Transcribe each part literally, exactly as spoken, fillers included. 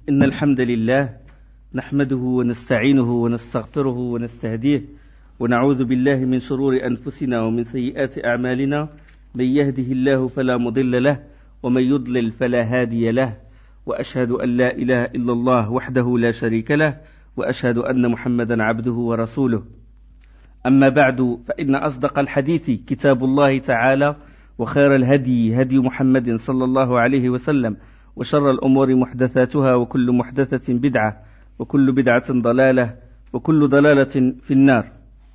إن الحمد لله نحمده ونستعينه ونستغفره ونستهديه ونعوذ بالله من شرور أنفسنا ومن سيئات أعمالنا من يهده الله فلا مضل له ومن يضلل فلا هادي له وأشهد أن لا إله إلا الله وحده لا شريك له وأشهد أن محمدا عبده ورسوله أما بعد فإن أصدق الحديث كتاب الله تعالى وخير الهدي هدي محمد صلى الله عليه وسلم وشر الأمور محدثاتها وكل محدثة بدعة وكل بدعة ضلالة وكل ضلالة في النار.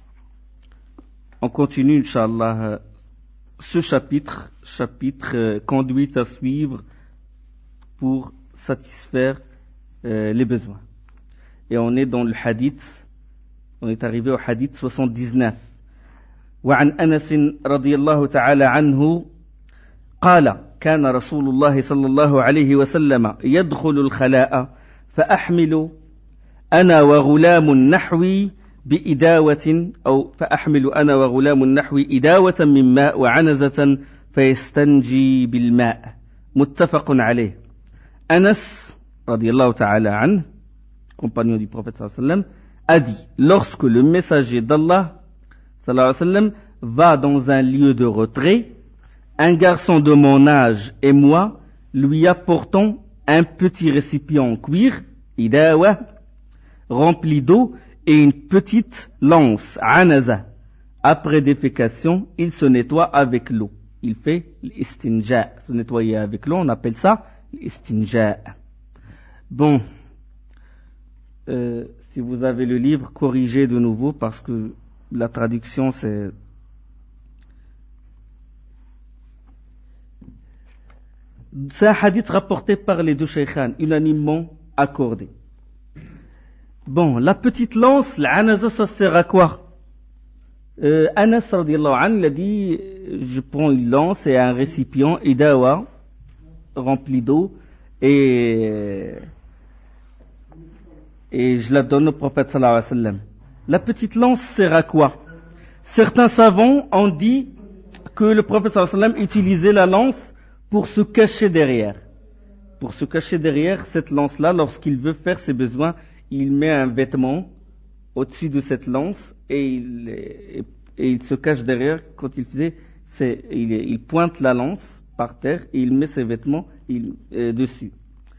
On continue, Inch'Allah, ce chapitre, chapitre euh, conduite à suivre pour satisfaire euh, les besoins. Et on est dans le hadith, on est arrivé au hadith soixante-dix-neuf. وعن أنس رضي الله تعالى عنه قال كان رسول الله صلى الله عليه وسلم يدخل الخلاء فأحمل أنا وغلام نحوي بإداوة أو فأحمل أنا وغلام نحوي إداوة من ماء وعنزة فيستنجي بالماء متفق عليه. Anas رضي الله تعالى عنه, compagnon du prophète sallallahu alayhi wa sallam, a dit, lorsque le messager d'Allah sallallahu alayhi wa sallam va dans un lieu de retrait, un garçon de mon âge et moi lui apportons un petit récipient en cuir, idawa, rempli d'eau, et une petite lance, anaza. Après défécation, il se nettoie avec l'eau. Il fait l'istinja. Se nettoyer avec l'eau, on appelle ça l'istinja. Bon, euh, si vous avez le livre, corrigez de nouveau parce que la traduction c'est... C'est un hadith rapporté par les deux shaykhan, unanimement accordé. Bon, la petite lance, l'anaza, ça sert à quoi? euh, Anas radiallahu anhu, il a dit, je prends une lance et un récipient, idawa, rempli d'eau, et, et je la donne au prophète sallallahu alayhi wa sallam. La petite lance sert à quoi? Certains savants ont dit que le prophète sallallahu alayhi wa sallam utilisait la lance pour se cacher derrière. Pour se cacher derrière cette lance-là, lorsqu'il veut faire ses besoins, il met un vêtement au-dessus de cette lance et il, et, et il se cache derrière. Quand il faisait, c'est, il, il pointe la lance par terre et il met ses vêtements il, euh, dessus.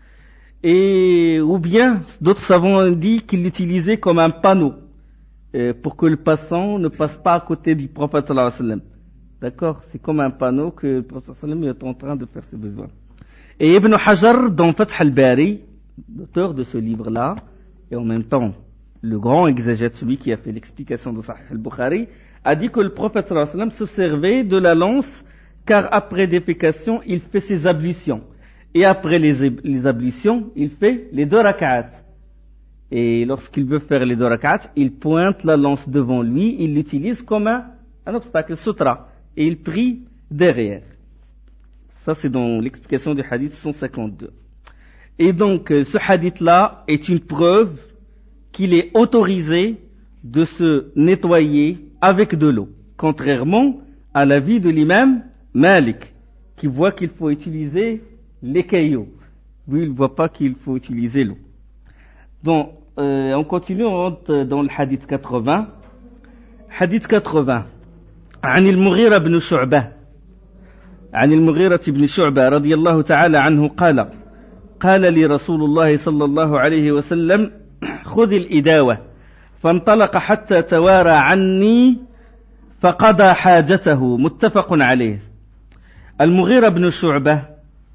Et ou bien d'autres savants ont dit qu'il l'utilisait comme un panneau euh, pour que le passant ne passe pas à côté du prophète sallallahu alayhi wa sallam. D'accord, c'est comme un panneau que le prophète sallallahu alayhi wa sallam est en train de faire ses besoins. Et Ibn Hajar dans Fath al-Bari, l'auteur de ce livre-là, et en même temps le grand exégète, celui qui a fait l'explication de Sahih al-Bukhari, a dit que le prophète sallallahu alayhi wa sallam se servait de la lance car après défécation il fait ses ablutions et après les, les ablutions il fait les deux rak'at, et lorsqu'il veut faire les deux rak'at il pointe la lance devant lui, il l'utilise comme un, un obstacle, sutra, et il prie derrière. Ça c'est dans l'explication du hadith cent cinquante-deux. Et donc, ce hadith-là est une preuve qu'il est autorisé de se nettoyer avec de l'eau, contrairement à l'avis de l'imam Malik, qui voit qu'il faut utiliser les cailloux. Lui, il ne voit pas qu'il faut utiliser l'eau. Bon, euh, on continue, on rentre dans le hadith quatre-vingts. Hadith quatre-vingts. عن المغيرة بن شعبة عن المغيرة بن شعبة رضي الله تعالى عنه قال قال لي رسول الله صلى الله عليه وسلم خذ الإداوة فانطلق حتى توارى عني فقضى حاجته متفق عليه. Al-Mughira ibn Shu'bah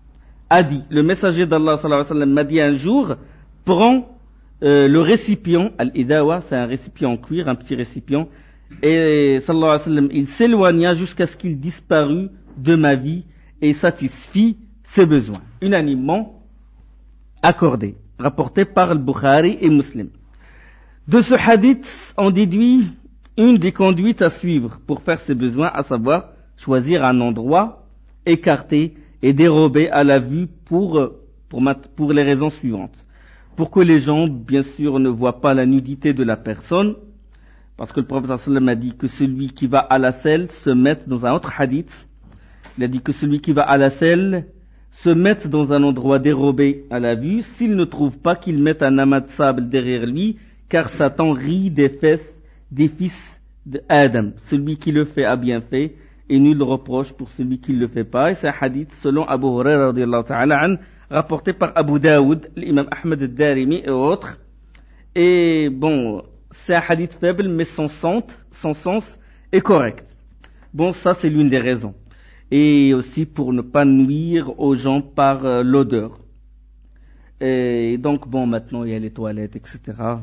a dit, le messager d'Allah sallallahu alayhi wa sallam m'a dit un jour, prends euh, le récipient, al-idawa, c'est un récipient en cuir, un petit récipient, et sallallahu alayhi wa sallam, il s'éloigna jusqu'à ce qu'il disparût de ma vie et satisfit ses besoins. Unanimement accordé, rapporté par al-Bukhari et Muslim. De ce hadith, on déduit une des conduites à suivre pour faire ses besoins, à savoir choisir un endroit écarté et dérobé à la vue pour, pour, pour les raisons suivantes. Pour que les gens, bien sûr, ne voient pas la nudité de la personne, parce que le prophète sallallahu alayhi wa sallam a dit que celui qui va à la selle se mette dans un autre hadith. Il a dit que celui qui va à la selle se mettent dans un endroit dérobé à la vue, s'ils ne trouvent pas qu'ils mettent un amas de sable derrière lui, car Satan rit des fesses des fils d'Adam. Celui qui le fait a bien fait, et nul reproche pour celui qui ne le fait pas. Et c'est un hadith selon Abu Huraira radiyallahu ta'ala an, rapporté par Abu Daoud, l'imam Ahmed al-Darimi et autres. Et bon, c'est un hadith faible, mais son sens, son sens est correct. Bon, ça c'est l'une des raisons. Et aussi pour ne pas nuire aux gens par euh, l'odeur. Et donc bon, maintenant il y a les toilettes, et cetera.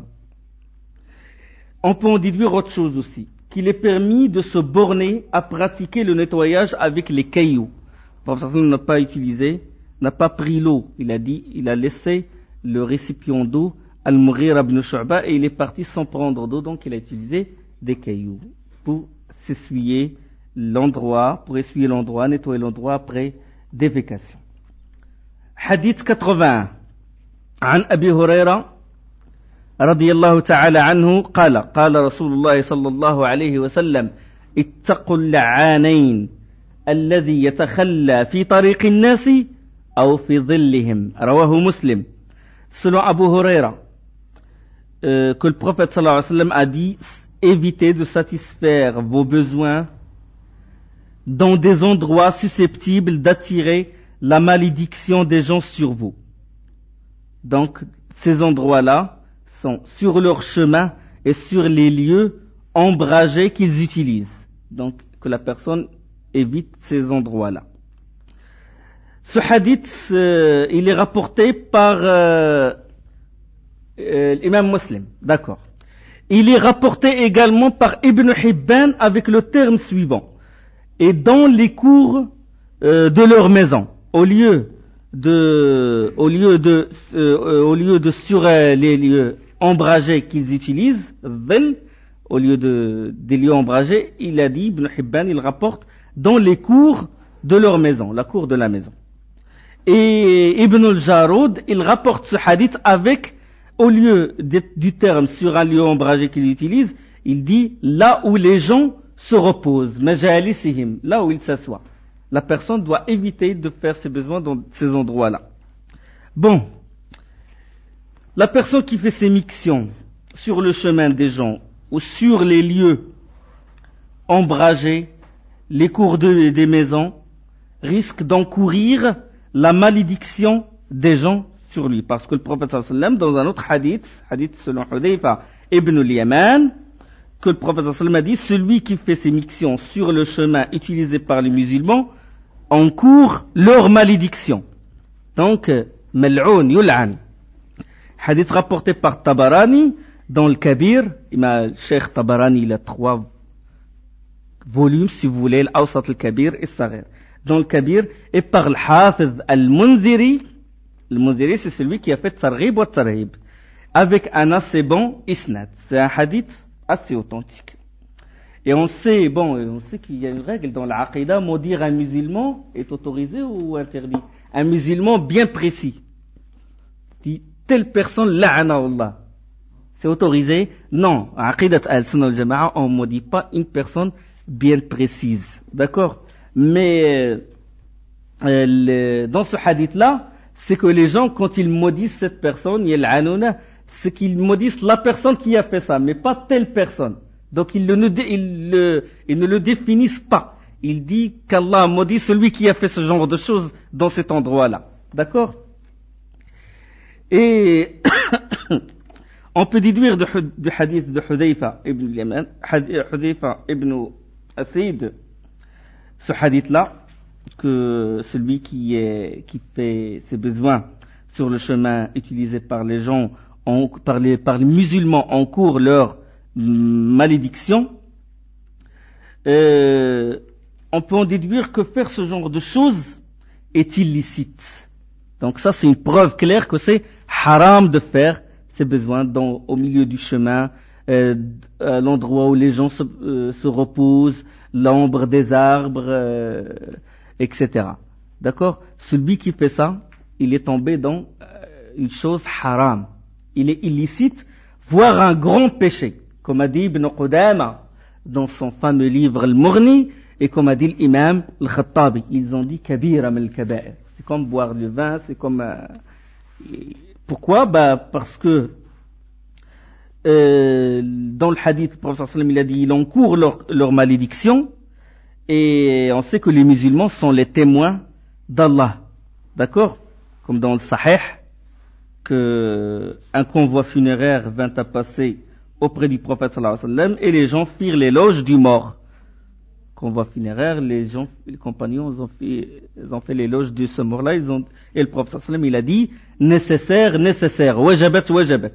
On peut en déduire autre chose aussi, qu'il est permis de se borner à pratiquer le nettoyage avec les cailloux. Le prophète n'a pas utilisé, n'a pas pris l'eau. Il a dit, il a laissé le récipient d'eau Al-Mughira ibn Shu'ba et il est parti sans prendre d'eau, donc il a utilisé des cailloux pour s'essuyer l'endroit, pour essuyer l'endroit, nettoyer l'endroit après défécation. Hadith quatre-vingt-un. عن أبي هريرة رضي الله تعالى عنه قال قال رسول الله صلى الله عليه وسلم اتقوا اللعانين الذي يتخلى في طريق الناس أو في ظلهم رواه مسلم. Selon Abu Huraira, euh, que le prophète sallallahu alayhi wa sallam a dit évitez de satisfaire vos besoins dans des endroits susceptibles d'attirer la malédiction des gens sur vous. Donc, ces endroits-là sont sur leur chemin et sur les lieux ombragés qu'ils utilisent. Donc, que la personne évite ces endroits-là. Ce hadith, euh, il est rapporté par euh, euh, l'imam Muslim. D'accord. Il est rapporté également par Ibn Hibban avec le terme suivant. Et dans les cours euh, de leur maison, au lieu de, au lieu de, euh, au lieu de sur euh, les lieux ombragés qu'ils utilisent, dhil, au lieu de des lieux ombragés, il a dit, Ibn Hibban, il rapporte dans les cours de leur maison, la cour de la maison. Et Ibn al-Jarud, il rapporte ce hadith avec, au lieu de, du terme sur un lieu ombragé qu'il utilise, il dit là où les gens se reposent, majalisihim, là où ils s'assoient. La personne doit éviter de faire ses besoins dans ces endroits-là. Bon, la personne qui fait ses mictions sur le chemin des gens ou sur les lieux ombragés, les cours de, des maisons, risque d'encourir la malédiction des gens sur lui. Parce que le prophète sallallahu alayhi wa sallam, dans un autre hadith, hadith selon Hudayfa ibn al-Yaman, que le prophète sallallahu alayhi wa sallam a dit, celui qui fait ses mictions sur le chemin utilisé par les musulmans, encourt leur malédiction. Donc, mal'oun yul'an. Hadith rapporté par Tabarani dans le Kabir. Le Cheikh Tabarani, il a trois volumes, si vous voulez, l'Awsat al-Kabir et Saghir. Dans le Kabir, et par le Hafiz al-Munziri. Le Munziri, c'est celui qui a fait Targhib wa Tarhib, avec un assez bon isnad. C'est un hadith assez authentique. Et on sait, bon, on sait qu'il y a une règle dans l'Aqidah, maudire un musulman est autorisé ou interdit. Un musulman bien précis. Dit, telle personne, la'ana Allah. C'est autorisé? Non. Aqidat al-Sunnah al-Jama'a, on ne maudit pas une personne bien précise. D'accord? Mais, euh, le, dans ce hadith-là, c'est que les gens, quand ils maudissent cette personne, yal'anouna, c'est qu'ils maudissent la personne qui a fait ça, mais pas telle personne. Donc ils, le, ils, le, ils ne le définissent pas. Il dit qu'Allah maudit celui qui a fait ce genre de choses dans cet endroit-là. D'accord? Et on peut déduire du, du hadith de Hudayfa ibn Yaman, Hudayfa ibn Asid, ce hadith-là, que celui qui, est, qui fait ses besoins sur le chemin utilisé par les gens, en, par, les, par les musulmans, encourt leur malédiction. Euh, on peut en déduire que faire ce genre de choses est illicite. Donc ça, c'est une preuve claire que c'est haram de faire ses besoins dans, au milieu du chemin, euh, à l'endroit où les gens se, euh, se reposent, l'ombre des arbres, euh, et cetera. D'accord? Celui qui fait ça, il est tombé dans euh, une chose haram. Il est illicite, voire un grand péché. Comme a dit Ibn Qudama dans son fameux livre Al-Mughni, et comme a dit l'imam Al-Khattabi. Ils ont dit Kabira min al-Kaba'ir. C'est comme boire du vin, c'est comme... Euh, pourquoi? Bah, parce que euh, dans le hadith, le prophète sallallahu alayhi wa sallam, il a dit, il encourt leur, leur malédiction, et on sait que les musulmans sont les témoins d'Allah. D'accord? Comme dans le Sahih, que un convoi funéraire vint à passer auprès du prophète sallallahu alayhi wa sallam, et les gens firent l'éloge du mort. Convoi funéraire, les gens, les compagnons, ils ont fait, ils ont fait l'éloge de ce mort-là, ils ont, et le prophète sallallahu alayhi wa sallam, il a dit, nécessaire, nécessaire, wajabat, wajabat.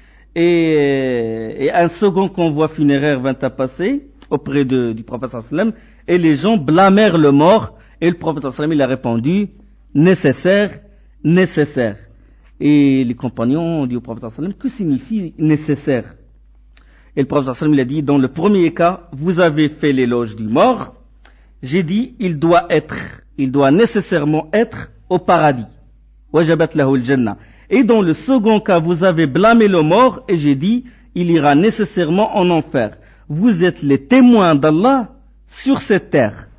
Et, et un second convoi funéraire vint à passer auprès de, du prophète sallallahu alayhi wa sallam, et les gens blâmèrent le mort, et le prophète sallallahu alayhi wa sallam, il a répondu, nécessaire, nécessaire. Et les compagnons ont dit au prophète sallallahu alayhi wa sallam, que signifie nécessaire? Et le prophète sallallahu alayhi wa sallam, il a dit, dans le premier cas, vous avez fait l'éloge du mort, j'ai dit, il doit être, il doit nécessairement être au paradis. Wajabat lahu al-jannah. Et dans le second cas, vous avez blâmé le mort, et j'ai dit, il ira nécessairement en enfer. Vous êtes les témoins d'Allah sur cette terre.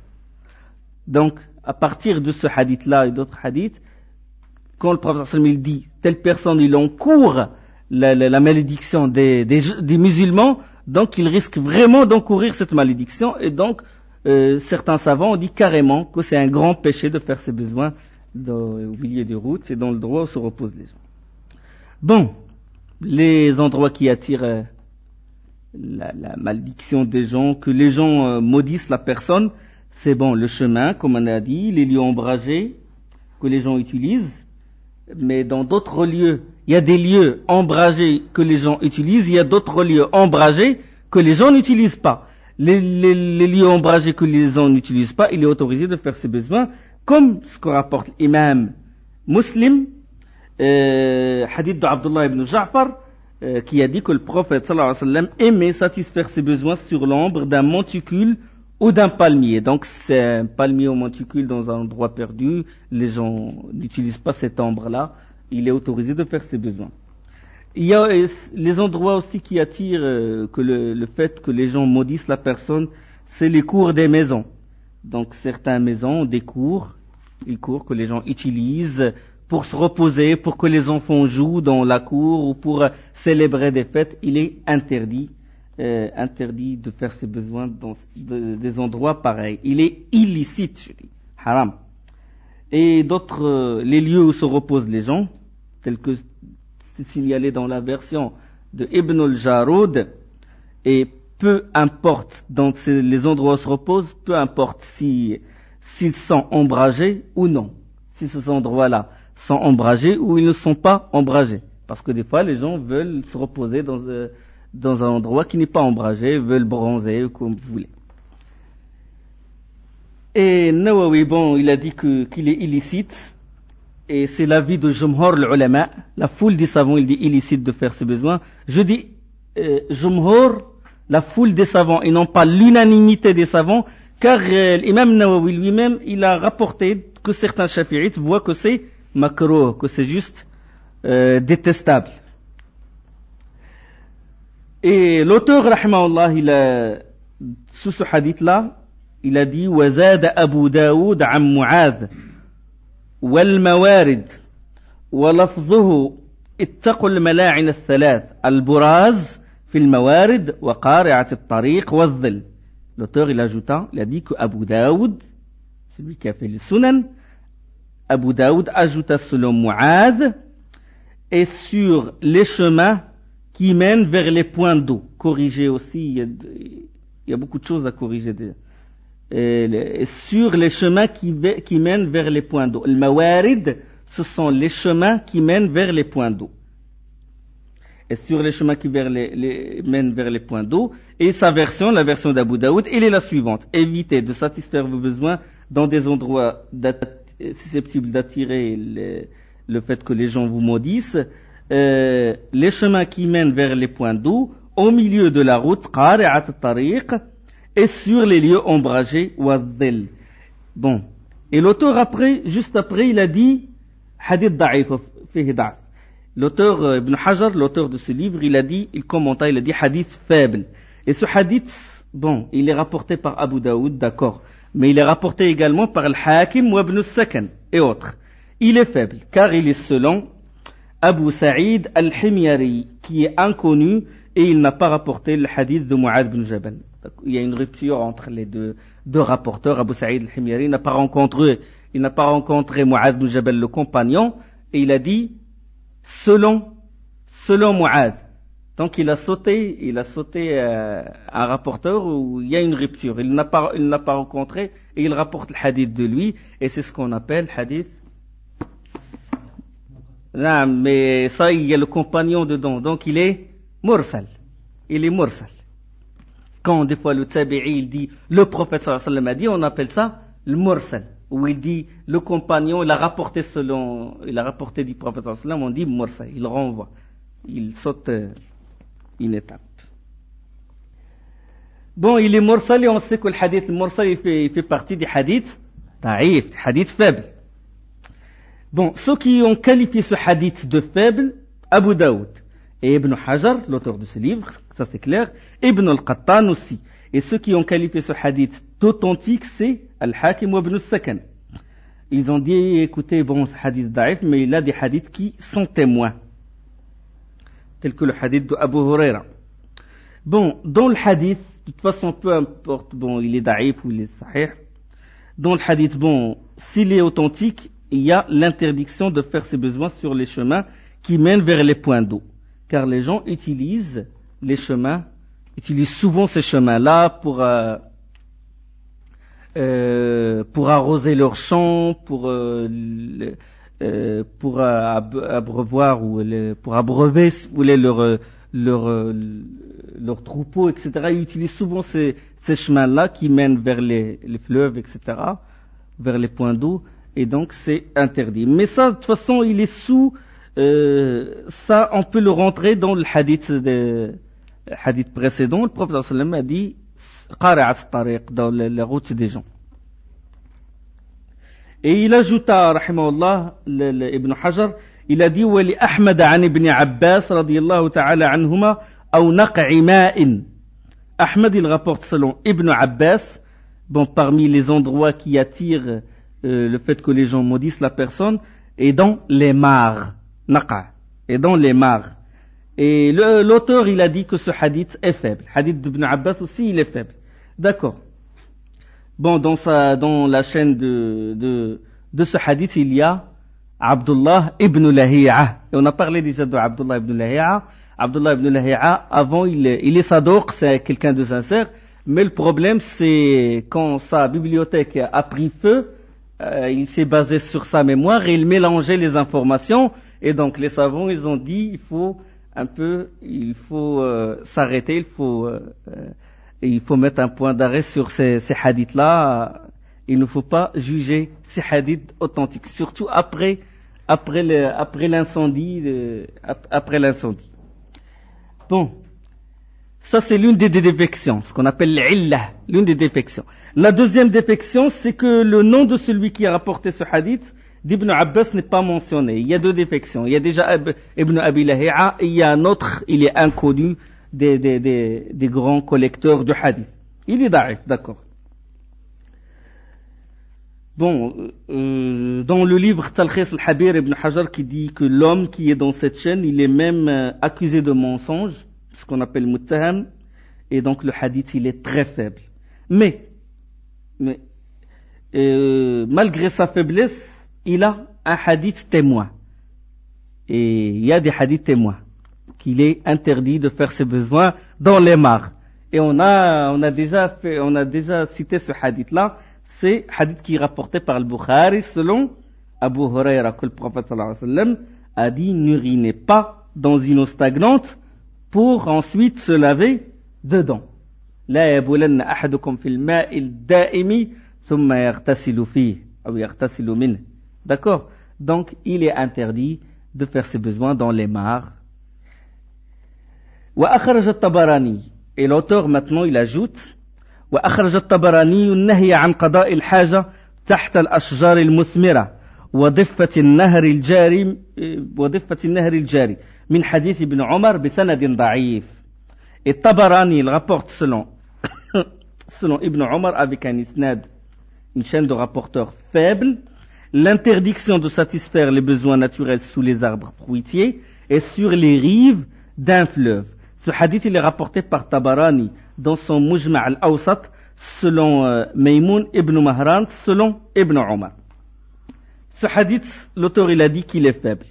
Donc, à partir de ce hadith-là et d'autres hadiths, quand le prophète sallallahu alayhi wa sallam, il dit, telle personne, il encourt la, la, la malédiction des, des, des musulmans, donc il risque vraiment d'encourir cette malédiction, et donc, euh, certains savants ont dit carrément que c'est un grand péché de faire ses besoins dans, au milieu des routes, c'est dans le droit où se reposent les gens. Bon, les endroits qui attirent euh, la, la malédiction des gens, que les gens euh, maudissent la personne, c'est bon, le chemin, comme on a dit, les lieux ombragés que les gens utilisent, mais dans d'autres lieux, il y a des lieux ombragés que les gens utilisent, il y a d'autres lieux ombragés que les gens n'utilisent pas. Les, les, les lieux ombragés que les gens n'utilisent pas, il est autorisé de faire ses besoins, comme ce que rapporte l'imam Muslim, euh, hadith d'Abdullah ibn Ja'far, euh, qui a dit que le prophète sallallahu alayhi wa sallam aimait satisfaire ses besoins sur l'ombre d'un monticule ou d'un palmier. Donc c'est un palmier ou monticule dans un endroit perdu, les gens n'utilisent pas cette ombre-là, il est autorisé de faire ses besoins. Il y a les endroits aussi qui attirent euh, que le, le fait que les gens maudissent la personne, c'est les cours des maisons. Donc certaines maisons ont des cours, les cours que les gens utilisent pour se reposer, pour que les enfants jouent dans la cour ou pour euh, célébrer des fêtes, il est interdit. Euh, interdit de faire ses besoins dans de, des endroits pareils. Il est illicite, je dis, haram. Et d'autres, euh, les lieux où se reposent les gens, tels que c'est signalé dans la version de Ibn al-Jarud, et peu importe dans ces, les endroits où se reposent, peu importe si, s'ils sont ombragés ou non. Si ces endroits-là sont ombragés ou ils ne sont pas ombragés. Parce que des fois, les gens veulent se reposer dans euh, dans un endroit qui n'est pas ombragé, veulent bronzer, comme vous voulez. Et Nawawi, bon, il a dit que, qu'il est illicite, et c'est l'avis de Jumhur l'ulama, la foule des savants, il dit illicite de faire ses besoins. Je dis, euh, Jumhur, la foule des savants, et non pas l'unanimité des savants, car euh, l'imam Nawawi lui-même, il a rapporté que certains shafi'ites voient que c'est makruh, que c'est juste euh, détestable. Et l'auteur, rahimahullah, il a, sous ce hadith-là, il a dit, وَزَادَ أَبُو دَاوُدْ عَنْ مُعَاذ وَالْمَوَارِدْ وَلَفْظُهُ اتَّقُوا الملاعن الثلاث البراز في الموارد وقارعة الطريق والظل. L'auteur, il ajouta, il a dit que Abu Daoud, celui qui a fait le sunan, Abu Daoud ajouta selon Mu'adh, et sur les chemins qui mènent vers les points d'eau. Corriger aussi, il y a, il y a beaucoup de choses à corriger. Et les, sur les chemins qui, qui mènent vers les points d'eau. Le mawarid, ce sont les chemins qui mènent vers les points d'eau. Et sur les chemins qui vers les, les, mènent vers les points d'eau. Et sa version, la version d'Abu Daoud, elle est la suivante. Évitez de satisfaire vos besoins dans des endroits susceptibles d'attirer le, le fait que les gens vous maudissent. Euh, les chemins qui mènent vers les points d'eau, au milieu de la route, qari'at at-tariq, et sur les lieux ombragés, wad-dhil. Bon. Et l'auteur après, juste après, il a dit, hadith da'if, fihi da'if. L'auteur, Ibn Hajar, l'auteur de ce livre, il a dit, il commenta, il a dit hadith faible. Et ce hadith, bon, il est rapporté par Abu Daoud, d'accord. Mais il est rapporté également par Al-Hakim ou Ibn Sakan et autres. Il est faible, car il est selon Abu Sa'id al-Himyari, qui est inconnu et il n'a pas rapporté le hadith de Mu'adh bin Jabal. Il y a une rupture entre les deux, deux rapporteurs. Abu Sa'id al-Himyari n'a pas rencontré, il n'a pas rencontré Mu'adh bin Jabal, le compagnon, et il a dit selon, selon Mu'adh. Donc il a sauté, il a sauté euh, un rapporteur où il y a une rupture. Il n'a pas, il n'a pas rencontré et il rapporte le hadith de lui, et c'est ce qu'on appelle hadith. Non, mais ça, il y a le compagnon dedans. Donc, il est mursal. Il est mursal. Quand, des fois, le tabi'i, il dit, le prophète sallallahu alayhi wa sallam a dit, on appelle ça le mursal. Où il dit, le compagnon, il a rapporté selon, il a rapporté du prophète sallallahu alayhi wa sallam, on dit mursal. Il renvoie. Il saute une étape. Bon, il est mursal et on sait que le hadith, le mursal, il fait, il fait partie des hadiths da'if, des hadiths faibles. Bon, ceux qui ont qualifié ce hadith de faible, Abu Daoud et Ibn Hajar, l'auteur de ce livre, ça c'est clair, Ibn al-Qattan aussi. Et ceux qui ont qualifié ce hadith d'authentique, c'est Al-Hakim ou Ibn al-Sakan. Ils ont dit, écoutez, bon, ce hadith da'if, mais il a des hadiths qui sont témoins. Tel que le hadith de Abu Huraira. Bon, dans le hadith, de toute façon, peu importe, bon, il est da'if ou il est sahih. Dans le hadith, bon, s'il est authentique, il y a l'interdiction de faire ses besoins sur les chemins qui mènent vers les points d'eau. Car les gens utilisent les chemins, utilisent souvent ces chemins-là pour, euh, euh, pour arroser leurs champs, pour, euh, le, euh, pour abreuvoir ou le, pour abreuver, si vous voulez, leur, leur, leur troupeau, et cetera. Ils utilisent souvent ces, ces chemins-là qui mènent vers les, les fleuves, et cetera, vers les points d'eau. Et donc c'est interdit. Mais ça, de toute façon, il est sous, euh, ça, on peut le rentrer dans le hadith, de, hadith précédent. Le prophète sallallahu alayhi wa sallam a dit, qari'at tariq, dans la, la route des gens. Et il ajouta, rahimahullah, le, le, Ibn Hajar, il a dit, wali Ahmad an ibn Abbas, radiyallahu ta'ala anhuma, ou naq'i ma'in. Ahmad, il rapporte selon Ibn Abbas, bon, parmi les endroits qui attirent Euh, le fait que les gens maudissent la personne, est dans les mares, naqa, et dans les mares. Et le, l'auteur, il a dit que ce hadith est faible. Hadith d'Ibn Abbas aussi, il est faible. D'accord. Bon, dans sa, dans la chaîne de, de, de ce hadith, il y a Abdullah ibn Lahi'a. Et on a parlé déjà de Abdullah ibn Lahi'a. Abdullah ibn Lahi'a, avant, il, il est sadoq, c'est quelqu'un de sincère. Mais le problème, c'est quand sa bibliothèque a pris feu, Euh, il s'est basé sur sa mémoire et il mélangeait les informations. Et donc les savants, ils ont dit, il faut un peu, il faut euh, s'arrêter, il faut, euh, il faut mettre un point d'arrêt sur ces, ces hadiths-là. Il ne faut pas juger ces hadiths authentiques, surtout après, après, le, après l'incendie, le, après l'incendie. Bon. Ça, c'est l'une des défections, ce qu'on appelle l'illah, l'une des défections. La deuxième défection, c'est que le nom de celui qui a rapporté ce hadith d'Ibn Abbas n'est pas mentionné. Il y a deux défections. Il y a déjà Ibn Abi Lahi'a et il y a un autre, il est inconnu des, des, des, des grands collecteurs de hadith. Il est da'if, d'accord. Bon, euh, dans le livre Talkhis al-Habir, Ibn Hajar qui dit que l'homme qui est dans cette chaîne, il est même euh, accusé de mensonge, ce qu'on appelle muttaham, et donc le hadith, il est très faible. Mais, mais euh, malgré sa faiblesse, il a un hadith témoin. Et il y a des hadiths témoins qu'il est interdit de faire ses besoins dans les mares. Et on a, on a déjà fait, on a déjà cité ce hadith-là. C'est hadith qui est rapporté par le Bukhari selon Abu Huraira, que le prophète sallallahu alayhi wa sallam a dit, n'urinez pas dans une eau stagnante pour ensuite se laver dedans. لا يبولن أحدكم في الماء الدائم ثم يغتسل فيه أو يغتسل منه. D'accord? Donc, il est interdit de faire ses besoins dans les mares. وأخرج الطبراني. Et l'auteur maintenant il ajoute وأخرج الطبراني النهي عن قضاء الحاجة تحت الأشجار المثمرة وضفة النهر الجاري وضفة النهر الجاري من حديث ابن عمر بسند ضعيف. Et Tabarani, il rapporte selon, selon Ibn Omar avec un isnad, une chaîne de rapporteurs faible, l'interdiction de satisfaire les besoins naturels sous les arbres fruitiers et sur les rives d'un fleuve. Ce hadith, il est rapporté par Tabarani dans son Mujma' al-Awsat, selon euh, Maymoun ibn Mahran, selon Ibn Omar. Ce hadith, l'auteur, il a dit qu'il est faible.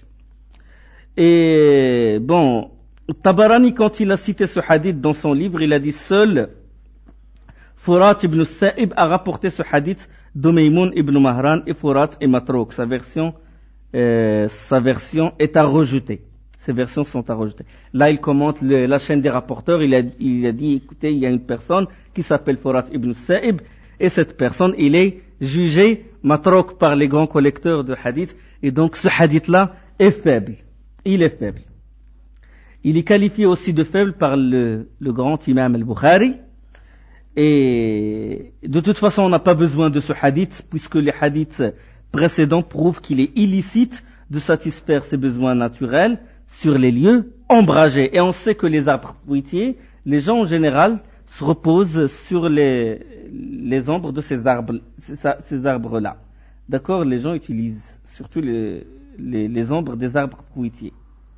Et bon, Tabarani, quand il a cité ce hadith dans son livre, il a dit seul Furat ibn Sa'ib a rapporté ce hadith de Maymoun ibn Mahran et Furat et Matrouk. Sa version, euh, sa version est à rejeter. Ces versions sont à rejeter. Là, il commente le, la chaîne des rapporteurs. Il a, il a dit, écoutez, il y a une personne qui s'appelle Furat ibn Sa'ib et cette personne, il est jugé Matrouk par les grands collecteurs de hadith. Et donc, ce hadith-là est faible. Il est faible. Il est qualifié aussi de faible par le, le grand imam al-Bukhari. Et de toute façon, on n'a pas besoin de ce hadith puisque les hadiths précédents prouvent qu'il est illicite de satisfaire ses besoins naturels sur les lieux ombragés. Et on sait que les arbres fruitiers, les gens en général se reposent sur les, les ombres de ces arbres, ces arbres-là. D'accord? Les gens utilisent surtout les, les, les ombres des arbres fruitiers.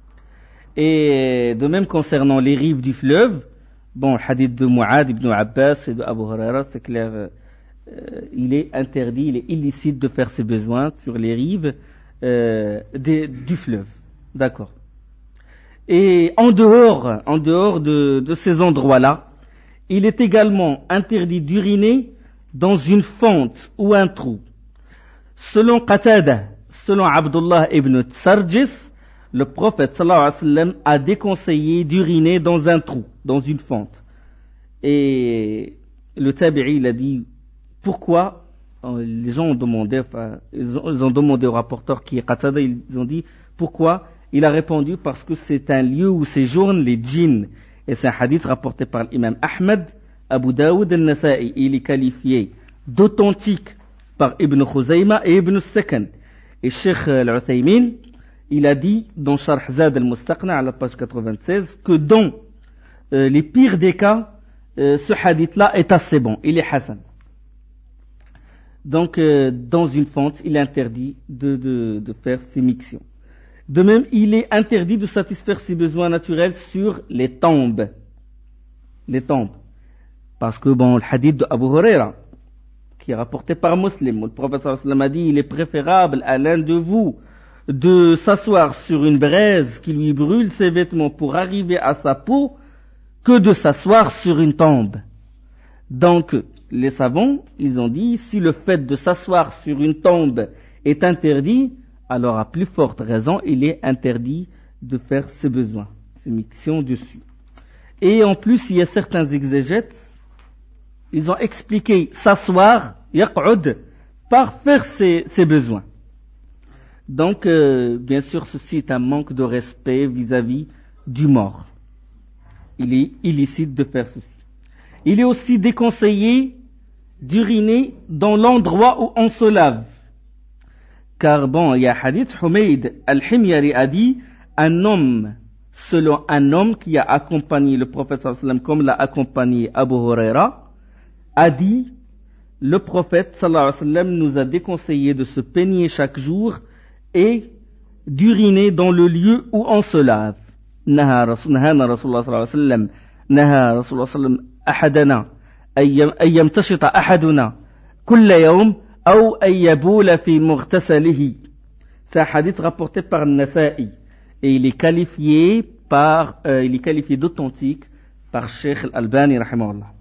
Et de même concernant les rives du fleuve, bon, le hadith de Mu'ad ibn Abbas et de Abu Huraira, c'est clair, euh, il est interdit, il est illicite de faire ses besoins sur les rives euh, des, du fleuve. D'accord. Et en dehors, en dehors de, de ces endroits-là, il est également interdit d'uriner dans une fente ou un trou. Selon Qatada, selon Abdullah ibn Tsarjis, le prophète sallallahu alayhi wa sallam a déconseillé d'uriner dans un trou, dans une fente. Et le tabi'i, il a dit, pourquoi? Les gens ont demandé, enfin, ils ont, ils ont demandé au rapporteur qui est Qatada, ils ont dit, pourquoi? Il a répondu, parce que c'est un lieu où séjournent les djinns. Et c'est un hadith rapporté par l'imam Ahmed, Abu Daoud al-Nasa'i. Il est qualifié d'authentique par Ibn Khuzayma et Ibn Sakan. Et Cheikh al-Uthaymin, il a dit dans Sharh Zad al-Mustaqna à la page quatre-vingt-seize que dans euh, les pires des cas, euh, ce hadith-là est assez bon, il est Hassan. Donc euh, dans une fente, il est interdit de, de, de faire ces mictions. De même, il est interdit de satisfaire ses besoins naturels sur les tombes. Les tombes. Parce que bon, le hadith de Abu Huraira, qui est rapporté par Muslim, où le prophète sallallahu alayhi wa sallam a dit, il est préférable à l'un de vous de s'asseoir sur une braise qui lui brûle ses vêtements pour arriver à sa peau que de s'asseoir sur une tombe. Donc, les savants, ils ont dit, si le fait de s'asseoir sur une tombe est interdit, alors à plus forte raison, il est interdit de faire ses besoins, ses mictions dessus. Et en plus, il y a certains exégètes, ils ont expliqué s'asseoir, yaq'ud, par faire ses, ses besoins. Donc, euh, bien sûr, ceci est un manque de respect vis-à-vis du mort. Il est illicite de faire ceci. Il est aussi déconseillé d'uriner dans l'endroit où on se lave. Car bon, il y a un hadith, Humayd al-Himyari a dit, un homme, selon un homme qui a accompagné le prophète sallallahu alayhi wa sallam, comme l'a accompagné Abu Huraira, a dit, le prophète sallallahu alayhi wa sallam nous a déconseillé de se peigner chaque jour et d'uriner dans le lieu où on se lave. Naha Rasulullah sallallahu alayhi wa sallam, naha Rasulullah sallallahu alayhi wa sallam, ahadana, ay yamtashita ahaduna, kulla yawm, ou ay yaboula fi mughtasalihi. C'est un hadith rapporté par Nasa'i. Et il est qualifié par, euh, il est qualifié d'authentique par Cheikh Al-Albani, rahimahullah.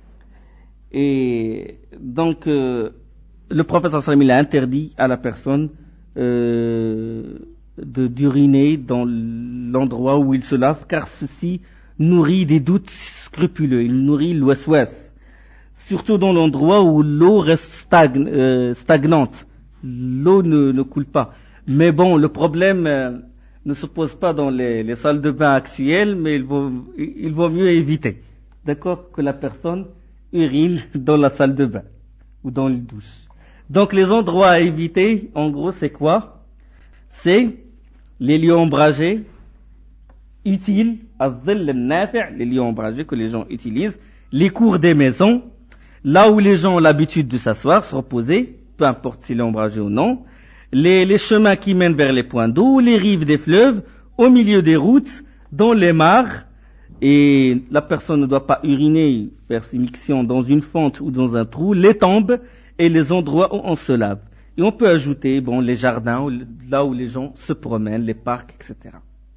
Et donc, euh, le prophète sallallahu alayhi wa sallam, il a interdit à la personne Euh, de d'uriner dans l'endroit où il se lave, car ceci nourrit des doutes scrupuleux, il nourrit l'ouest-ouest, surtout dans l'endroit où l'eau reste stagne, euh, stagnante, l'eau ne, ne coule pas. Mais bon, le problème euh, ne se pose pas dans les, les salles de bain actuelles, mais il vaut, il vaut mieux éviter, d'accord, que la personne urine dans la salle de bain ou dans les douches. Donc les endroits à éviter, en gros, c'est quoi? C'est les lieux ombragés, utiles, les lieux ombragés que les gens utilisent, les cours des maisons, là où les gens ont l'habitude de s'asseoir, se reposer, peu importe s'il est ombragé ou non, les, les chemins qui mènent vers les points d'eau, les rives des fleuves, au milieu des routes, dans les mares, et la personne ne doit pas uriner, faire ses mictions dans une fente ou dans un trou, les tombes et les endroits où on se lave. Et on peut ajouter, bon, les jardins, là où les gens se promènent, les parcs, et cetera.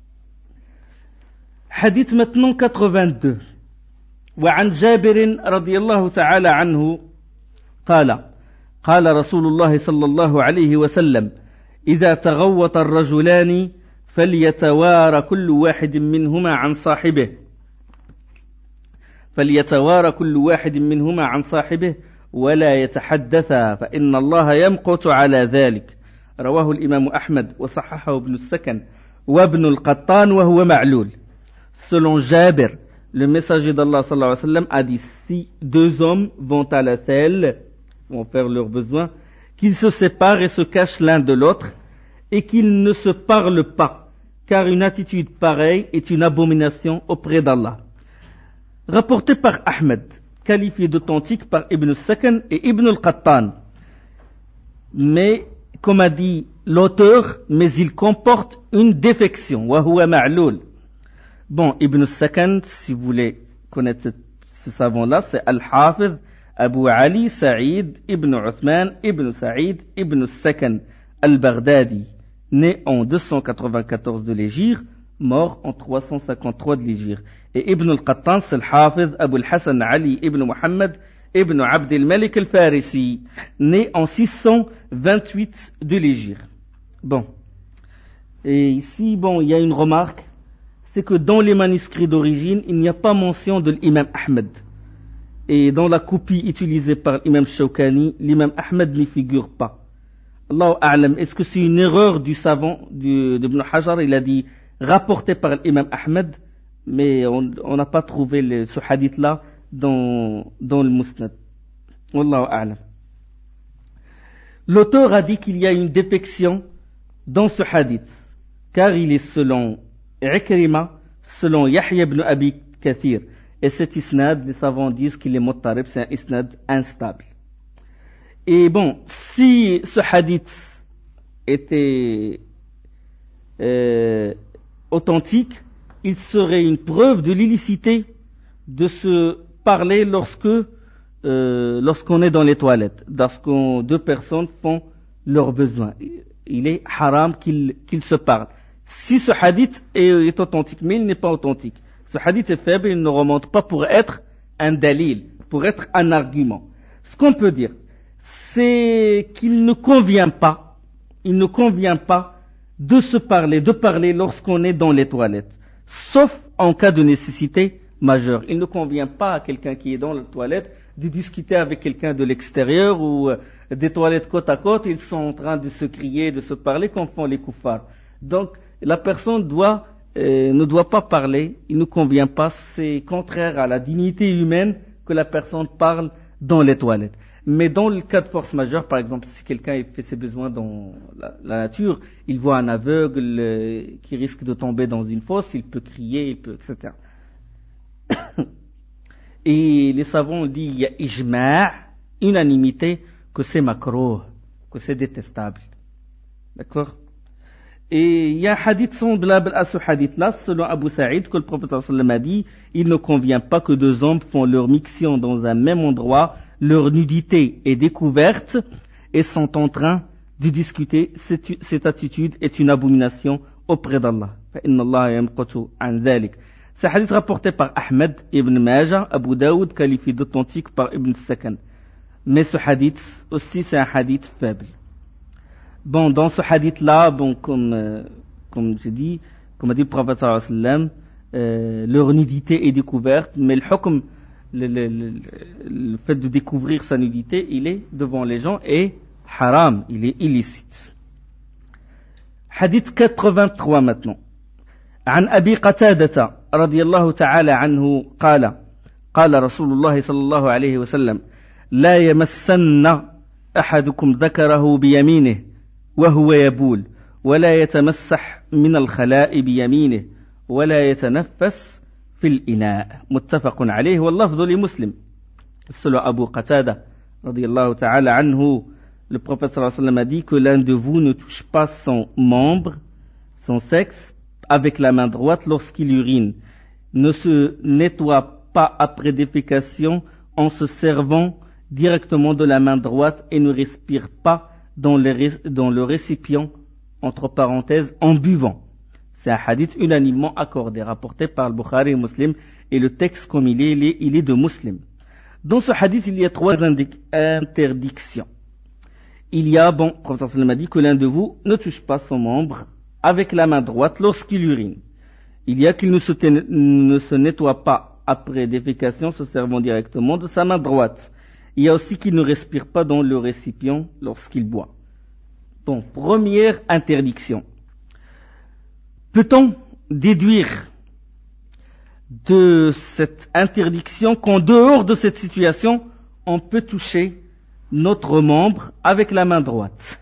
Hadith maintenant quatre-vingt-deux. وعن جابر رضي الله تعالى عنه قال قال رسول الله صلى الله عليه وسلم إذا تغوط الرجلان فليتوارى كل واحد منهما عن صاحبه فليتوارى كل واحد منهما عن صاحبه ولا يتحدثا فإن الله يمقت على ذلك. رواه الإمام أحمد وصححه ابن السكن وابن القطان وهو معلول. Selon Jabir, le messager d'Allah sallallahu alayhi wa sallam a dit, si deux hommes vont à la selle, vont faire leurs besoins, qu'ils se séparent et se cachent l'un de l'autre, et qu'ils ne se parlent pas, car une attitude pareille est une abomination auprès d'Allah. Rapporté par Ahmed, qualifié d'authentique par Ibn al-Sakan et Ibn al-Qattan. Mais, comme a dit l'auteur, mais il comporte une défection. Wa huwa ma'loul. Bon, Ibn al-Sakan, si vous voulez connaître ce savant-là, c'est Al-Hafiz Abu Ali Saïd Ibn Uthman Ibn Saïd Ibn al-Sakan al-Baghdadi, né en deux cent quatre-vingt-quatorze de l'Hégire, mort en trois cent cinquante-trois de l'Hégire. Et Ibn al-Qattan, c'est Al-Hafiz Abu al-Hassan Ali Ibn Muhammad Ibn Abd al-Malik al-Farisi, né en six cent vingt-huit de l'Hégire. Bon. Et ici, bon, il y a une remarque, c'est que dans les manuscrits d'origine, il n'y a pas mention de l'imam Ahmed. Et dans la copie utilisée par l'imam Shawkani, l'imam Ahmed n'y figure pas. Allahu a'lam, est-ce que c'est une erreur du savant, du, d'Ibn Hajar? Il a dit rapporté par l'imam Ahmed, mais on n'a pas trouvé le, ce hadith-là dans, dans le Musnad. Wallahu a'lam. L'auteur a dit qu'il y a une défection dans ce hadith, car il est selon Ikrima, selon Yahya ibn Abi Kathir. Et cet isnad, les savants disent qu'il est muttarib, c'est un isnad instable. Et bon, si ce hadith était euh, authentique, il serait une preuve de l'illicité de se parler lorsque euh, lorsqu'on est dans les toilettes, lorsqu'on deux personnes font leurs besoins. Il est haram qu'ils qu'ils se parlent. Si ce hadith est, est authentique, mais il n'est pas authentique. Ce hadith est faible, il ne remonte pas pour être un dalil, pour être un argument. Ce qu'on peut dire, c'est qu'il ne convient pas, il ne convient pas de se parler, de parler lorsqu'on est dans les toilettes, sauf en cas de nécessité majeure. Il ne convient pas à quelqu'un qui est dans la toilette de discuter avec quelqu'un de l'extérieur ou des toilettes côte à côte, ils sont en train de se crier, de se parler comme font les koufars. Donc, la personne doit, euh, ne doit pas parler, il ne convient pas, c'est contraire à la dignité humaine que la personne parle dans les toilettes. Mais dans le cas de force majeure, par exemple, si quelqu'un fait ses besoins dans la, la nature, il voit un aveugle euh, qui risque de tomber dans une fosse, il peut crier, il peut, et cetera. Et les savants ont dit, il y a ijma', unanimité, que c'est makrouh, que c'est détestable. D'accord? Et il y a un hadith semblable à ce hadith-là, selon Abu Saïd, que le prophète sallallahu alayhi wa sallam a dit, il ne convient pas que deux hommes font leur miction dans un même endroit, leur nudité est découverte et sont en train de discuter. Cette, cette attitude est une abomination auprès d'Allah. فَإِنَّ اللَّهَ يَمْقَتُ عَنْ ذَلِكَ. C'est un hadith rapporté par Ahmed, Ibn Majah, Abu Daoud, qualifié d'authentique par Ibn Sakan. Mais ce hadith aussi, c'est un hadith faible. Bon, dans ce hadith-là, bon, comme, euh, comme j'ai dit, comme a dit le prophète sallallahu alayhi wa sallam, euh, leur nudité est découverte, mais le hukm, le, le, le, le fait de découvrir sa nudité, il est devant les gens et haram, il est illicite. Hadith quatre-vingt-trois maintenant. عن أبي قتادة رضي الله تعالى عنه قال قال رسول الله صلى الله عليه وسلم لا يمسن أحدكم ذكره بيمينه وهو يبول ولا يتمسح من الخلاء بيمينه ولا يتنفس في الإناء متفق عليه واللفظ لمسلم. Selon Abu Qatada رضي الله تعالى عنه, le prophète sallallahu alayhi wa sallam a dit que l'un de vous ne touche pas son membre, son sexe, avec la main droite lorsqu'il urine, ne se nettoie pas après défécation en se servant directement de la main droite et ne respire pas dans, les, dans le récipient, entre parenthèses, en buvant. C'est un hadith unanimement accordé, rapporté par le Bukhari et Muslim, et le texte comme il est, il est, il est de Muslim. Dans ce hadith, il y a trois interdictions. Il y a, bon, le prophète sallam a dit que l'un de vous ne touche pas son membre avec la main droite lorsqu'il urine. Il y a qu'il ne se, ten- ne se nettoie pas après défécation, se servant directement de sa main droite. Il y a aussi qu'il ne respire pas dans le récipient lorsqu'il boit. Bon, première interdiction. Peut-on déduire de cette interdiction qu'en dehors de cette situation, on peut toucher notre membre avec la main droite?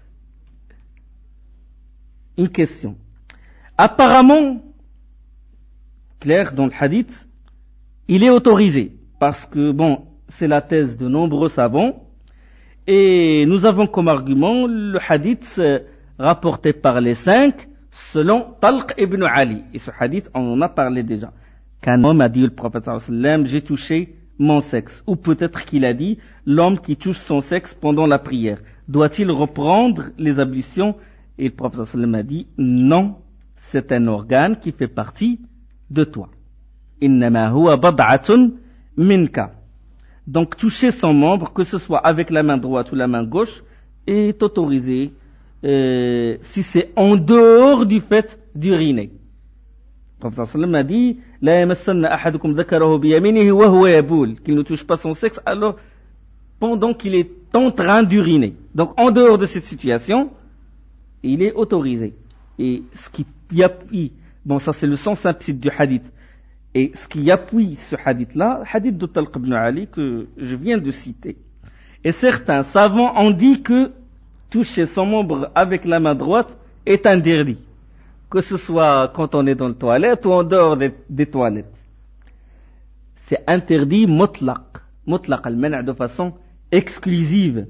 Une question. Apparemment, clair dans le hadith, il est autorisé parce que, bon, c'est la thèse de nombreux savants et nous avons comme argument le hadith rapporté par les cinq selon Talq ibn Ali. Et ce hadith, on en a parlé déjà. Qu'un homme a dit, le prophète sallallahu alayhi wa sallam, j'ai touché mon sexe. Ou peut-être qu'il a dit, l'homme qui touche son sexe pendant la prière, doit-il reprendre les ablutions? Et le prophète sallallahu alayhi wa sallam a dit, non, c'est un organe qui fait partie de toi. Innama huwa bad'atun minka. Donc toucher son membre, que ce soit avec la main droite ou la main gauche, est autorisé euh, si c'est en dehors du fait d'uriner. Le prophète sallallahu alayhi wa sallam a dit, la yamassanna ahadukum dhakarahu biyaminihi wa huwa yabul, qu'il ne touche pas son sexe alors pendant qu'il est en train d'uriner. Donc en dehors de cette situation, il est autorisé. Et ce qui appuie, bon ça c'est le sens implicite du hadith, et ce qui appuie ce hadith-là, hadith de Talq ibn Ali que je viens de citer. Et certains savants ont dit que toucher son membre avec la main droite est interdit, que ce soit quand on est dans les toilettes ou en dehors des, des toilettes. C'est interdit mutlaq, mutlaq al-man' de façon exclusive.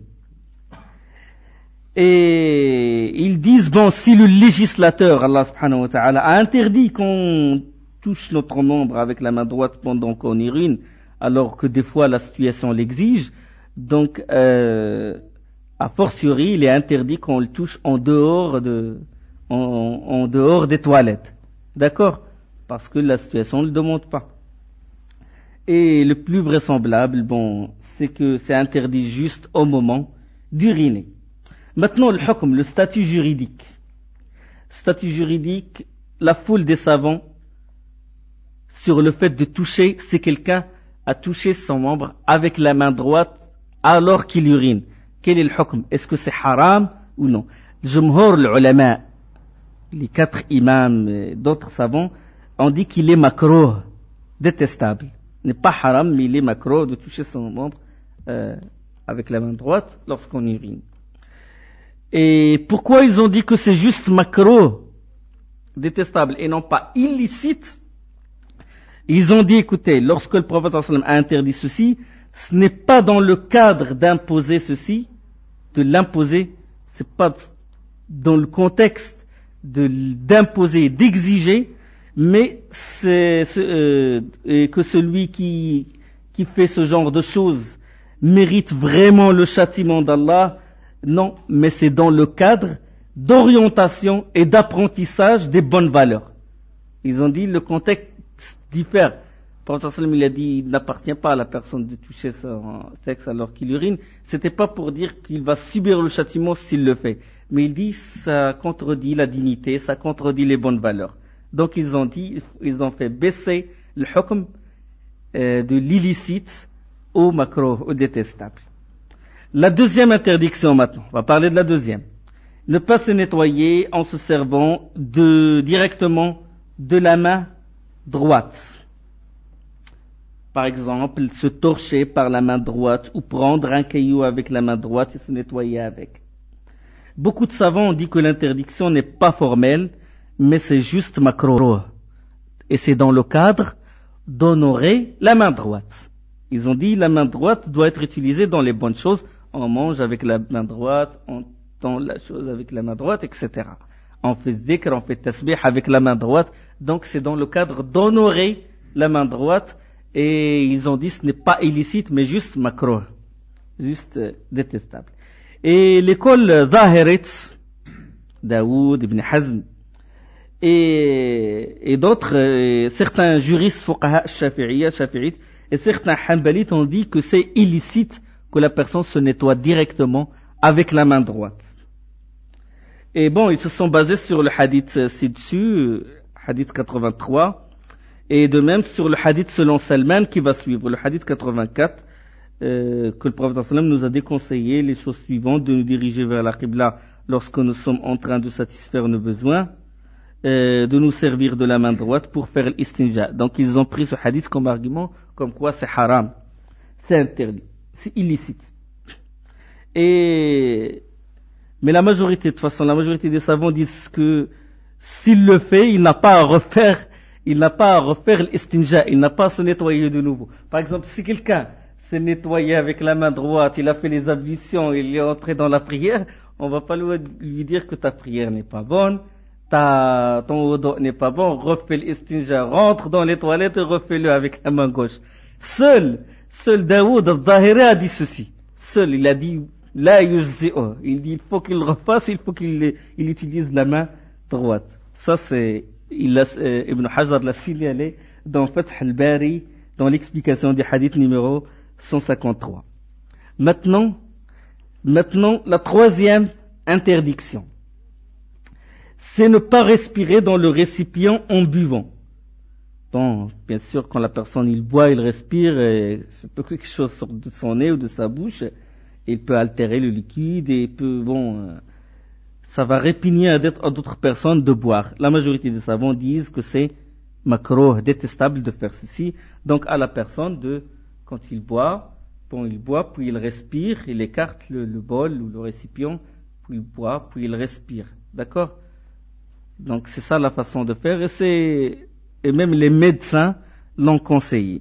Et ils disent, bon, si le législateur, Allah subhanahu wa ta'ala, a interdit qu'on touche notre membre avec la main droite pendant qu'on urine, alors que des fois la situation l'exige, donc, euh, a fortiori, il est interdit qu'on le touche en dehors de, en, en dehors des toilettes. D'accord? Parce que la situation ne le demande pas. Et le plus vraisemblable, bon, c'est que c'est interdit juste au moment d'uriner. Maintenant, le hukm, le statut juridique. Statut juridique, la foule des savants sur le fait de toucher, si quelqu'un a touché son membre avec la main droite alors qu'il urine. Quel est le hukm? Est-ce que c'est haram ou non? Jumhur l'ulama, les quatre imams et d'autres savants, ont dit qu'il est makruh, détestable. Il n'est pas haram, mais il est makruh de toucher son membre euh, avec la main droite lorsqu'on urine. Et pourquoi ils ont dit que c'est juste makruh, détestable, et non pas illicite? Ils ont dit, écoutez, lorsque le prophète sallallahu alayhi wa sallam a interdit ceci, ce n'est pas dans le cadre d'imposer ceci, de l'imposer, c'est pas dans le contexte de, d'imposer, d'exiger, mais c'est, c'est euh, et que celui qui, qui fait ce genre de choses mérite vraiment le châtiment d'Allah. Non, mais c'est dans le cadre d'orientation et d'apprentissage des bonnes valeurs. Ils ont dit le contexte diffère. Le prophète sallallahu alayhi wa sallam, il a dit, il n'appartient pas à la personne de toucher son sexe alors qu'il urine. C'était pas pour dire qu'il va subir le châtiment s'il le fait. Mais il dit, ça contredit la dignité, ça contredit les bonnes valeurs. Donc ils ont dit, ils ont fait baisser le hukm euh, de l'illicite au makruh, au détestable. La deuxième interdiction maintenant, on va parler de la deuxième. Ne pas se nettoyer en se servant de, directement de la main droite. Par exemple, se torcher par la main droite ou prendre un caillou avec la main droite et se nettoyer avec. Beaucoup de savants ont dit que l'interdiction n'est pas formelle, mais c'est juste makruh. Et c'est dans le cadre d'honorer la main droite. Ils ont dit la main droite doit être utilisée dans les bonnes choses, on mange avec la main droite, on tend la chose avec la main droite, et cetera. On fait zikr, on fait tasbih avec la main droite. Donc c'est dans le cadre d'honorer la main droite. Et ils ont dit ce n'est pas illicite, mais juste makruh, juste euh, détestable. Et l'école Zahirit, Daoud, Ibn Hazm, et, et d'autres, euh, certains juristes fuqaha shafi'iyya, shafi'ites, et certains hanbalites ont dit que c'est illicite que la personne se nettoie directement avec la main droite. Et bon, ils se sont basés sur le hadith ci-dessus, hadith quatre-vingt-trois, et de même sur le hadith selon Salman qui va suivre, le hadith quatre-vingt-quatre, euh, que le prophète sallam nous a déconseillé les choses suivantes, de nous diriger vers la Qibla lorsque nous sommes en train de satisfaire nos besoins, euh, de nous servir de la main droite pour faire l'istinja. Donc ils ont pris ce hadith comme argument, comme quoi c'est haram, c'est interdit, c'est illicite. Et mais la majorité, de toute façon, la majorité des savants disent que s'il le fait, il n'a pas à refaire, il n'a pas à refaire l'istinja, il n'a pas à se nettoyer de nouveau. Par exemple, si quelqu'un s'est nettoyé avec la main droite, il a fait les ablutions, il est entré dans la prière, on va pas lui dire que ta prière n'est pas bonne, ta, ton wudu n'est pas bon, refais l'istinja, rentre dans les toilettes et refais-le avec la main gauche. Seul, seul Daoud al-Zahiri a dit ceci. Seul, il a dit, la yujzi'u. Il dit, il faut qu'il le refasse, il faut qu'il il utilise la main droite. Ça, c'est, il a, euh, Ibn Hajar l'a signalé dans Fath al-Bari, dans l'explication du hadith numéro cent cinquante-trois. Maintenant, maintenant, la troisième interdiction, c'est ne pas respirer dans le récipient en buvant. Bon, bien sûr, quand la personne il boit, il respire, et c'est quelque chose sort de son nez ou de sa bouche, il peut altérer le liquide et peut, bon, euh, ça va répugner à d'autres personnes de boire. La majorité des savants disent que c'est makruh, détestable de faire ceci. Donc à la personne de, quand il boit, bon, il boit, puis il respire, il écarte le, le bol ou le récipient, puis il boit, puis il respire. D'accord? Donc c'est ça la façon de faire, et c'est, et même les médecins l'ont conseillé.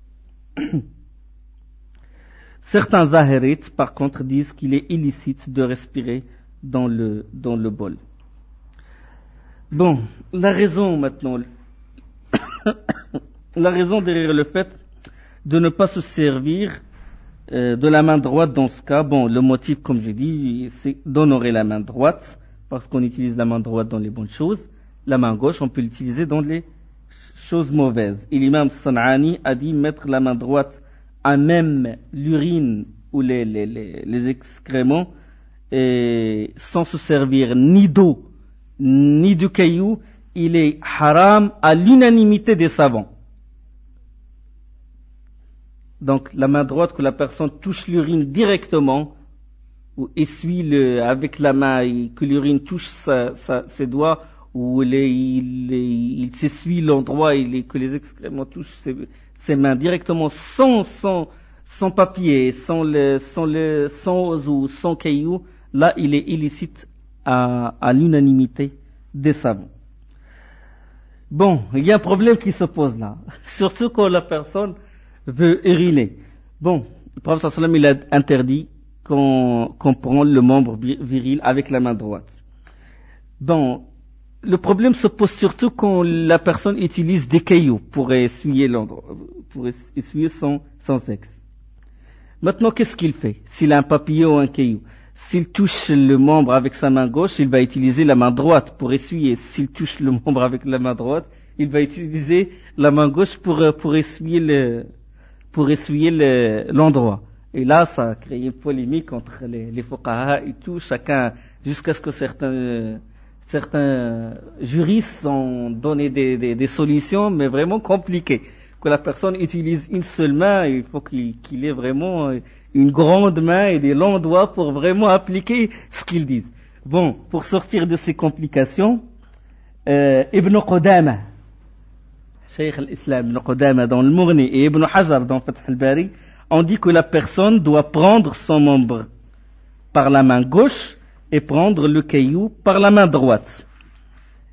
Certains zahirites, par contre, disent qu'il est illicite de respirer dans le, dans le bol. Bon, la raison maintenant, la raison derrière le fait de ne pas se servir euh, de la main droite dans ce cas, bon, le motif, comme j'ai dit, c'est d'honorer la main droite, parce qu'on utilise la main droite dans les bonnes choses. La main gauche, on peut l'utiliser dans les choses mauvaises. Et l'imam San'ani a dit mettre la main droite à même l'urine ou les, les, les, les excréments, et sans se servir ni d'eau, ni de caillou, il est haram à l'unanimité des savants. Donc la main droite, que la personne touche l'urine directement, ou essuie le, avec la main, et que l'urine touche sa, sa, ses doigts, ou les, il, il, il s'essuie l'endroit, et que les excréments touchent ses, ses mains directement, sans, sans, sans papier, sans le, sans le, sans ou sans caillou, là il est illicite à, à l'unanimité des savants. Bon, il y a un problème qui se pose là, surtout quand la personne veut uriner. Bon, le prophète sallam il a interdit qu'on, qu'on prend le membre viril avec la main droite. Bon, le problème se pose surtout quand la personne utilise des cailloux pour essuyer l'endroit, pour essuyer son, son sexe. Maintenant, qu'est-ce qu'il fait? S'il a un papillon ou un caillou, s'il touche le membre avec sa main gauche, il va utiliser la main droite pour essuyer. S'il touche le membre avec la main droite, il va utiliser la main gauche pour, pour essuyer le, pour essuyer le, l'endroit. Et là, ça a créé une polémique entre les, les fuqaha et tout, chacun, jusqu'à ce que certains, certains juristes ont donné des, des, des solutions, mais vraiment compliquées. Que la personne utilise une seule main, il faut qu'il, qu'il ait vraiment une grande main et des longs doigts pour vraiment appliquer ce qu'ils disent. Bon, pour sortir de ces complications, euh, Ibn Qudama, Cheikh al-Islam Ibn Qudama dans le Mughni et Ibn Hajar dans Fath al-Bari, ont dit que la personne doit prendre son membre par la main gauche et prendre le caillou par la main droite.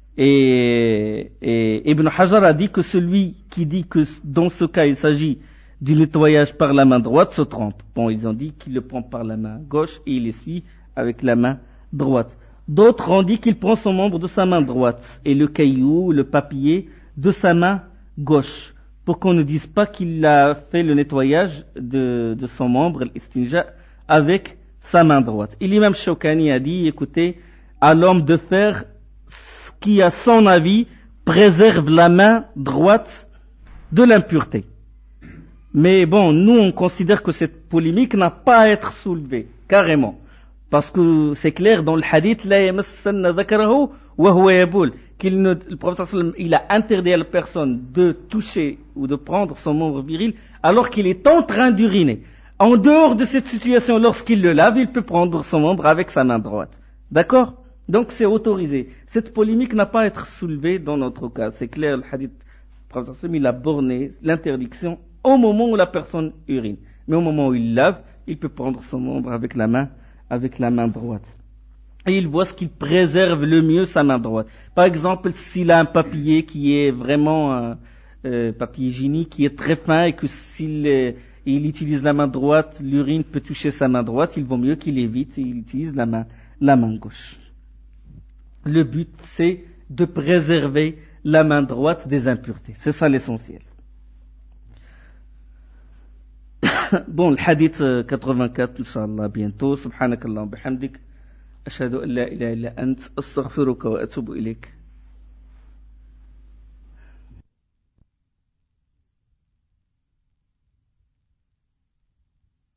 Et, et Ibn Hajar a dit que celui qui dit que dans ce cas il s'agit du nettoyage par la main droite se trompe. Bon, ils ont dit qu'il le prend par la main gauche et il essuie avec la main droite. D'autres ont dit qu'il prend son membre de sa main droite et le caillou, le papier de sa main gauche, pour qu'on ne dise pas qu'il a fait le nettoyage de, de son membre, l'istinja, avec sa main droite. Et l'imam Shawkani a dit, écoutez, à l'homme de faire ce qui, à son avis, préserve la main droite de l'impureté. Mais bon, nous on considère que cette polémique n'a pas à être soulevée, carrément. Parce que c'est clair dans le hadith, la yamassanna dhakarahu wa huwa yabul, qu'il ne, le prophète sallam, il a interdit à la personne de toucher ou de prendre son membre viril alors qu'il est en train d'uriner. En dehors de cette situation, lorsqu'il le lave, il peut prendre son membre avec sa main droite. D'accord? Donc c'est autorisé. Cette polémique n'a pas à être soulevée dans notre cas. C'est clair, le hadith, le prophète sallam, il a borné l'interdiction au moment où la personne urine. Mais au moment où il lave, il peut prendre son membre avec la main, avec la main droite. Et il voit ce qui préserve le mieux sa main droite. Par exemple, s'il a un papier qui est vraiment un euh, papier hygiénique, qui est très fin et que s'il euh, il utilise la main droite, l'urine peut toucher sa main droite, il vaut mieux qu'il évite et il utilise la main, la main gauche. Le but, c'est de préserver la main droite des impuretés. C'est ça l'essentiel. Bon, le hadith quatre-vingt-quatre, Inch'Allah, bientôt. Subhanakallah wa bihamdik. Ashhadu an la ilaha illa ant, astaghfiruka wa atubu ilayk.